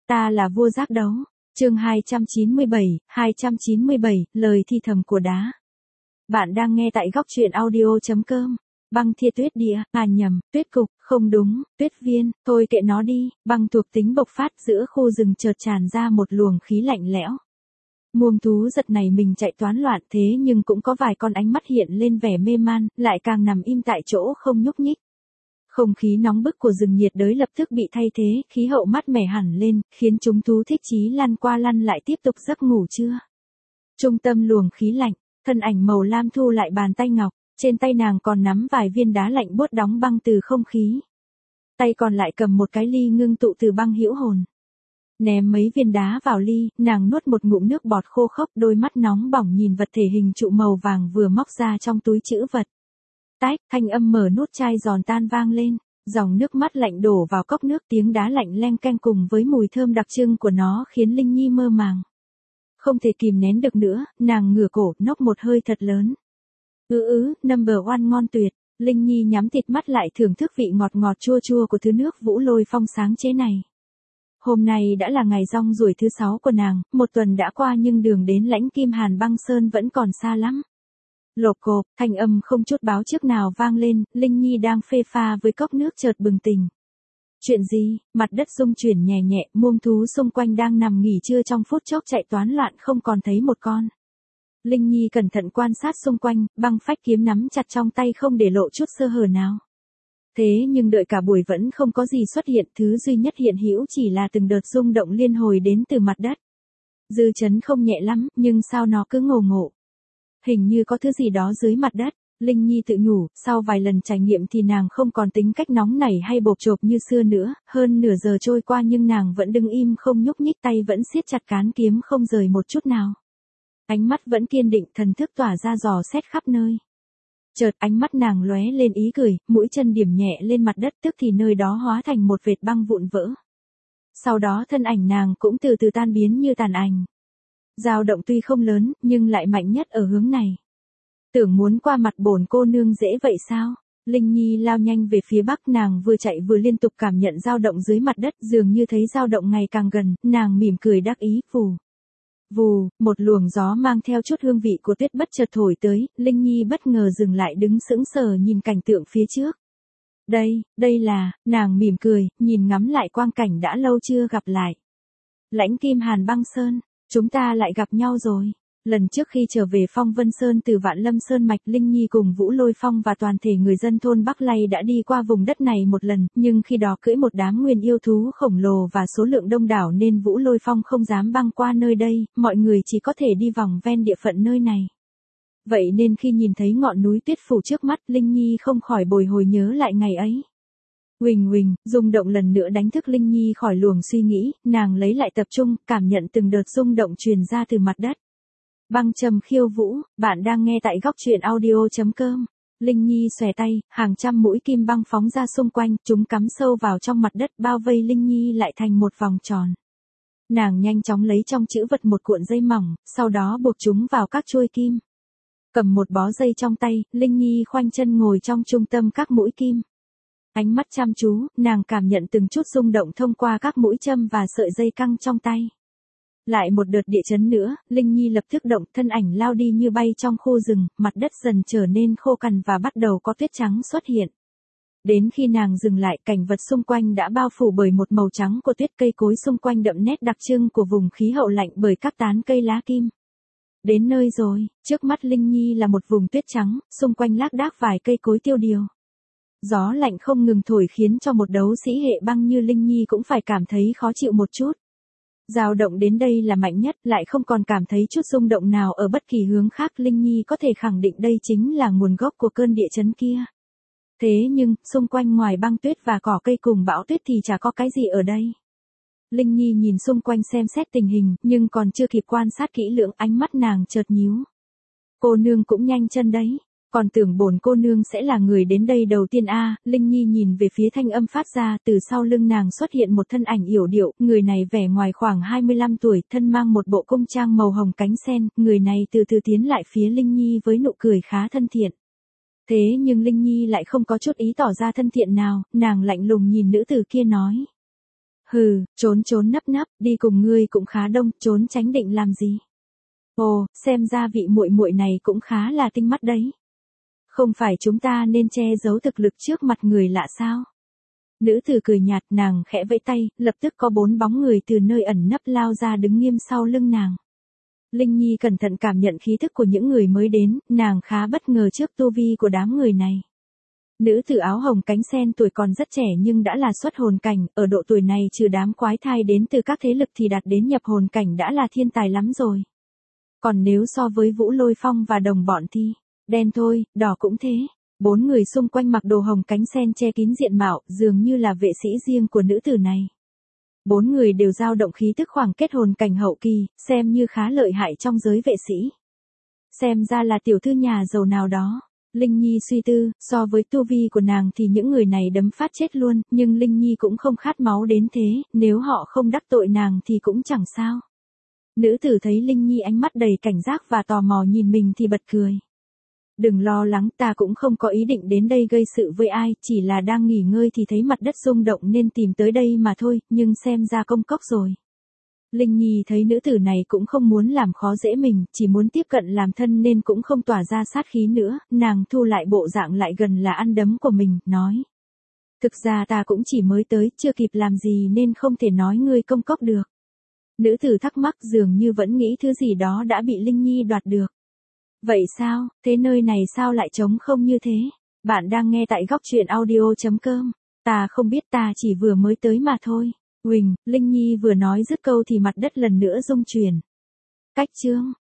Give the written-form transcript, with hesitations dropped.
Ta là vua giác đấu. Chương 297, lời thì thầm của đá. Bạn đang nghe tại góc truyện audio.com. Băng Thiên Tuyết Địa, nhầm, tuyết cục, không đúng, tuyết viên, thôi kệ nó đi. Băng thuộc tính bộc phát, giữa khu rừng chợt tràn ra một luồng khí lạnh lẽo. Muông thú giật này mình chạy toán loạn, thế nhưng cũng có vài con ánh mắt hiện lên vẻ mê man, lại càng nằm im tại chỗ không nhúc nhích. Không khí nóng bức của rừng nhiệt đới lập tức bị thay thế, khí hậu mát mẻ hẳn lên, khiến chúng thú thích chí lăn qua lăn lại tiếp tục giấc ngủ trưa. Trung tâm luồng khí lạnh, thân ảnh màu lam thu lại bàn tay ngọc, trên tay nàng còn nắm vài viên đá lạnh buốt đóng băng từ không khí. Tay còn lại cầm một cái ly ngưng tụ từ băng hữu hồn. Ném mấy viên đá vào ly, nàng nuốt một ngụm nước bọt khô khốc, đôi mắt nóng bỏng nhìn vật thể hình trụ màu vàng vừa móc ra trong túi trữ vật. Tách, thanh âm mở nút chai giòn tan vang lên, dòng nước mắt lạnh đổ vào cốc nước, tiếng đá lạnh leng keng cùng với mùi thơm đặc trưng của nó khiến Linh Nhi mơ màng. Không thể kìm nén được nữa, nàng ngửa cổ, nốc một hơi thật lớn. Number one ngon tuyệt. Linh Nhi nhắm thịt mắt lại thưởng thức vị ngọt ngọt chua chua của thứ nước Vũ Lôi Phong sáng chế này. Hôm nay đã là ngày rong ruổi thứ 6 của nàng, một tuần đã qua nhưng đường đến Lãnh Kim Hàn Băng Sơn vẫn còn xa lắm. Lộp cộp, thanh âm không chút báo trước nào vang lên, Linh Nhi đang phê pha với cốc nước chợt bừng tỉnh. Chuyện gì? Mặt đất rung chuyển nhẹ nhẹ, muông thú xung quanh đang nằm nghỉ trưa trong phút chốc chạy toán loạn không còn thấy một con. Linh Nhi cẩn thận quan sát xung quanh, băng phách kiếm nắm chặt trong tay không để lộ chút sơ hở nào. Thế nhưng đợi cả buổi vẫn không có gì xuất hiện, thứ duy nhất hiện hữu chỉ là từng đợt rung động liên hồi đến từ mặt đất. Dư chấn không nhẹ lắm, nhưng sao nó cứ ngộ ngộ. Hình như có thứ gì đó dưới mặt đất, Linh Nhi tự nhủ, sau vài lần trải nghiệm thì nàng không còn tính cách nóng nảy hay bộp chộp như xưa nữa, hơn nửa giờ trôi qua nhưng nàng vẫn đứng im không nhúc nhích, tay vẫn siết chặt cán kiếm không rời một chút nào. Ánh mắt vẫn kiên định, thần thức tỏa ra dò xét khắp nơi. Chợt ánh mắt nàng lóe lên ý cười, mũi chân điểm nhẹ lên mặt đất, tức thì nơi đó hóa thành một vệt băng vụn vỡ. Sau đó thân ảnh nàng cũng từ từ tan biến như tàn ảnh. Dao động tuy không lớn, nhưng lại mạnh nhất ở hướng này. Tưởng muốn qua mặt bổn cô nương dễ vậy sao? Linh Nhi lao nhanh về phía bắc, nàng vừa chạy vừa liên tục cảm nhận dao động dưới mặt đất, dường như thấy dao động ngày càng gần, nàng mỉm cười đắc ý, vù. Vù, một luồng gió mang theo chút hương vị của tuyết bất chợt thổi tới, Linh Nhi bất ngờ dừng lại đứng sững sờ nhìn cảnh tượng phía trước. Đây là, nàng mỉm cười, nhìn ngắm lại quang cảnh đã lâu chưa gặp lại. Lãnh Kim Hàn Băng Sơn, chúng ta lại gặp nhau rồi. Lần trước khi trở về Phong Vân Sơn từ Vạn Lâm Sơn Mạch, Linh Nhi cùng Vũ Lôi Phong và toàn thể người dân thôn Bắc Lay đã đi qua vùng đất này một lần, nhưng khi đó cưỡi một đám nguyên yêu thú khổng lồ và số lượng đông đảo nên Vũ Lôi Phong không dám băng qua nơi đây, mọi người chỉ có thể đi vòng ven địa phận nơi này. Vậy nên khi nhìn thấy ngọn núi tuyết phủ trước mắt, Linh Nhi không khỏi bồi hồi nhớ lại ngày ấy. Huỳnh, rung động lần nữa đánh thức Linh Nhi khỏi luồng suy nghĩ, nàng lấy lại tập trung, cảm nhận từng đợt rung động truyền ra từ mặt đất. Băng trầm khiêu vũ, bạn đang nghe tại góc truyện audio.com. Linh Nhi xòe tay, hàng trăm mũi kim băng phóng ra xung quanh, chúng cắm sâu vào trong mặt đất, bao vây Linh Nhi lại thành một vòng tròn. Nàng nhanh chóng lấy trong trữ vật một cuộn dây mỏng, sau đó buộc chúng vào các chuôi kim. Cầm một bó dây trong tay, Linh Nhi khoanh chân ngồi trong trung tâm các mũi kim. Ánh mắt chăm chú, nàng cảm nhận từng chút rung động thông qua các mũi châm và sợi dây căng trong tay. Lại một đợt địa chấn nữa, Linh Nhi lập tức động, thân ảnh lao đi như bay trong khu rừng, mặt đất dần trở nên khô cằn và bắt đầu có tuyết trắng xuất hiện. Đến khi nàng dừng lại, cảnh vật xung quanh đã bao phủ bởi một màu trắng của tuyết, cây cối xung quanh đậm nét đặc trưng của vùng khí hậu lạnh bởi các tán cây lá kim. Đến nơi rồi, trước mắt Linh Nhi là một vùng tuyết trắng, xung quanh lác đác vài cây cối tiêu điều. Gió lạnh không ngừng thổi khiến cho một đấu sĩ hệ băng như Linh Nhi cũng phải cảm thấy khó chịu một chút. Dao động đến đây là mạnh nhất, lại không còn cảm thấy chút rung động nào ở bất kỳ hướng khác, Linh Nhi có thể khẳng định đây chính là nguồn gốc của cơn địa chấn kia. Thế nhưng, xung quanh ngoài băng tuyết và cỏ cây cùng bão tuyết thì chả có cái gì ở đây. Linh Nhi nhìn xung quanh xem xét tình hình, nhưng còn chưa kịp quan sát kỹ lưỡng, ánh mắt nàng chợt nhíu. Cô nương cũng nhanh chân đấy. Còn tưởng bổn cô nương sẽ là người đến đây đầu tiên Linh Nhi nhìn về phía thanh âm phát ra, từ sau lưng nàng xuất hiện một thân ảnh yểu điệu, người này vẻ ngoài khoảng 25 tuổi, thân mang một bộ cung trang màu hồng cánh sen, người này từ từ tiến lại phía Linh Nhi với nụ cười khá thân thiện. Thế nhưng Linh Nhi lại không có chút ý tỏ ra thân thiện nào, nàng lạnh lùng nhìn nữ tử kia nói. Hừ, trốn trốn nấp nấp, đi cùng ngươi cũng khá đông, trốn tránh định làm gì? Ồ, xem ra vị muội muội này cũng khá là tinh mắt đấy. Không phải chúng ta nên che giấu thực lực trước mặt người lạ sao? Nữ tử cười nhạt, nàng khẽ vẫy tay, lập tức có 4 bóng người từ nơi ẩn nấp lao ra đứng nghiêm sau lưng nàng. Linh Nhi cẩn thận cảm nhận khí thức của những người mới đến, nàng khá bất ngờ trước tu vi của đám người này. Nữ tử áo hồng cánh sen tuổi còn rất trẻ nhưng đã là xuất hồn cảnh, ở độ tuổi này trừ đám quái thai đến từ các thế lực thì đạt đến nhập hồn cảnh đã là thiên tài lắm rồi. Còn nếu so với Vũ Lôi Phong và đồng bọn thì, đen thôi, đỏ cũng thế. 4 người xung quanh mặc đồ hồng cánh sen che kín diện mạo, dường như là vệ sĩ riêng của nữ tử này. 4 người đều dao động khí tức khoảng kết hồn cảnh hậu kỳ, xem như khá lợi hại trong giới vệ sĩ. Xem ra là tiểu thư nhà giàu nào đó. Linh Nhi suy tư, so với tu vi của nàng thì những người này đấm phát chết luôn, nhưng Linh Nhi cũng không khát máu đến thế, nếu họ không đắc tội nàng thì cũng chẳng sao. Nữ tử thấy Linh Nhi ánh mắt đầy cảnh giác và tò mò nhìn mình thì bật cười. Đừng lo lắng, ta cũng không có ý định đến đây gây sự với ai, chỉ là đang nghỉ ngơi thì thấy mặt đất rung động nên tìm tới đây mà thôi, nhưng xem ra công cốc rồi. Linh Nhi thấy nữ tử này cũng không muốn làm khó dễ mình, chỉ muốn tiếp cận làm thân nên cũng không tỏa ra sát khí nữa, nàng thu lại bộ dạng lại gần là ăn đấm của mình, nói. Thực ra ta cũng chỉ mới tới, chưa kịp làm gì nên không thể nói ngươi công cốc được. Nữ tử thắc mắc dường như vẫn nghĩ thứ gì đó đã bị Linh Nhi đoạt được. Vậy sao, thế nơi này sao lại trống không như thế? Bạn đang nghe tại góc truyện audio.com. Ta không biết, ta chỉ vừa mới tới mà thôi. Huỳnh, Linh Nhi vừa nói dứt câu thì mặt đất lần nữa rung chuyển. Cách chương.